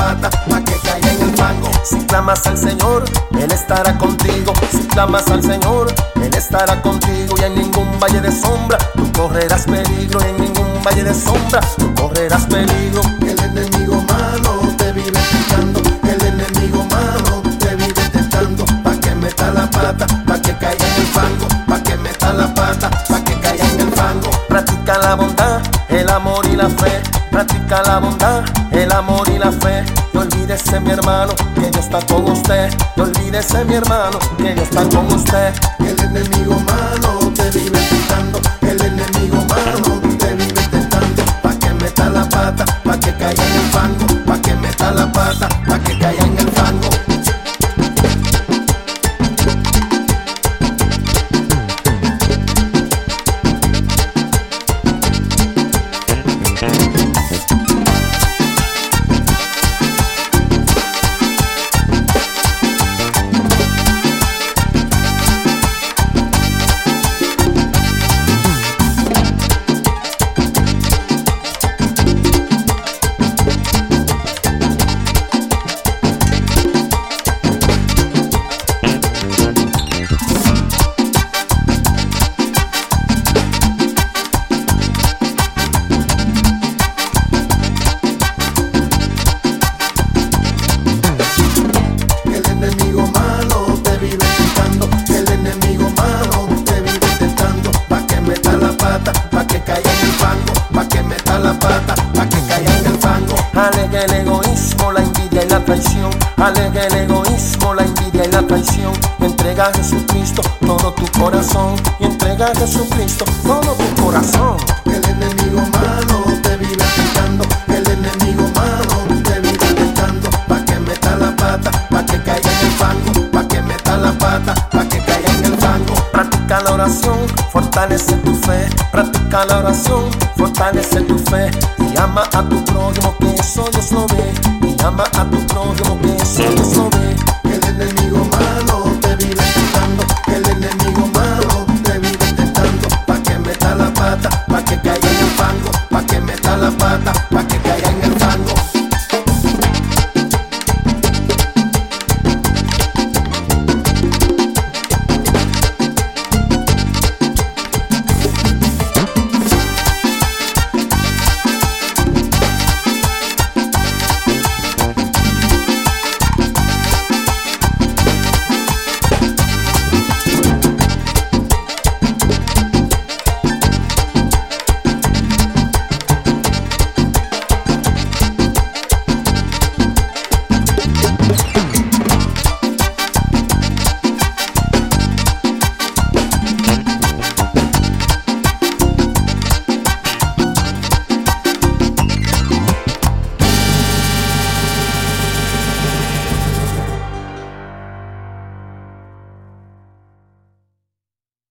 pata, pa' que caiga en el fango. Si clamas al Señor, Él estará contigo. Si clamas al Señor, Él estará contigo. Y en ningún valle de sombra tú correrás peligro. Y en ningún valle de sombra tú correrás peligro. El enemigo malo te vive tentando. El enemigo malo te vive tentando. Pa' que meta la pata, pa' que caiga en el fango. Pa' que meta la pata, pa' que caiga en el fango. Practica la bondad, el amor y la fe. Practica la bondad, el amor y la fe. No olvídese, mi hermano, que Dios está con usted. No olvídese, mi hermano, que Dios está con usted. El enemigo malo te vive tentando. El enemigo malo te vive tentando. Pa' que meta la pata, pa' que caiga en el fango. Pa' que meta la pata, pa' que caiga en el fango. Aleja el egoísmo, la envidia y la traición. Aleja el egoísmo, la envidia y la traición. Entrega a Jesucristo todo tu corazón. Y entrega a Jesucristo todo tu corazón. El enemigo malo te vive tentando. El enemigo malo te vive tentando. Pa' que meta la pata, pa' que caiga en el fango. Pa' que meta la pata, pa' que caiga en el fango. Practica la oración, fortalece tu fe. Practica la oración, fortalece tu fe. Y ama a tu prójimo, que eso Dios lo ve. Y ama a tu prójimo, que eso Dios lo ve.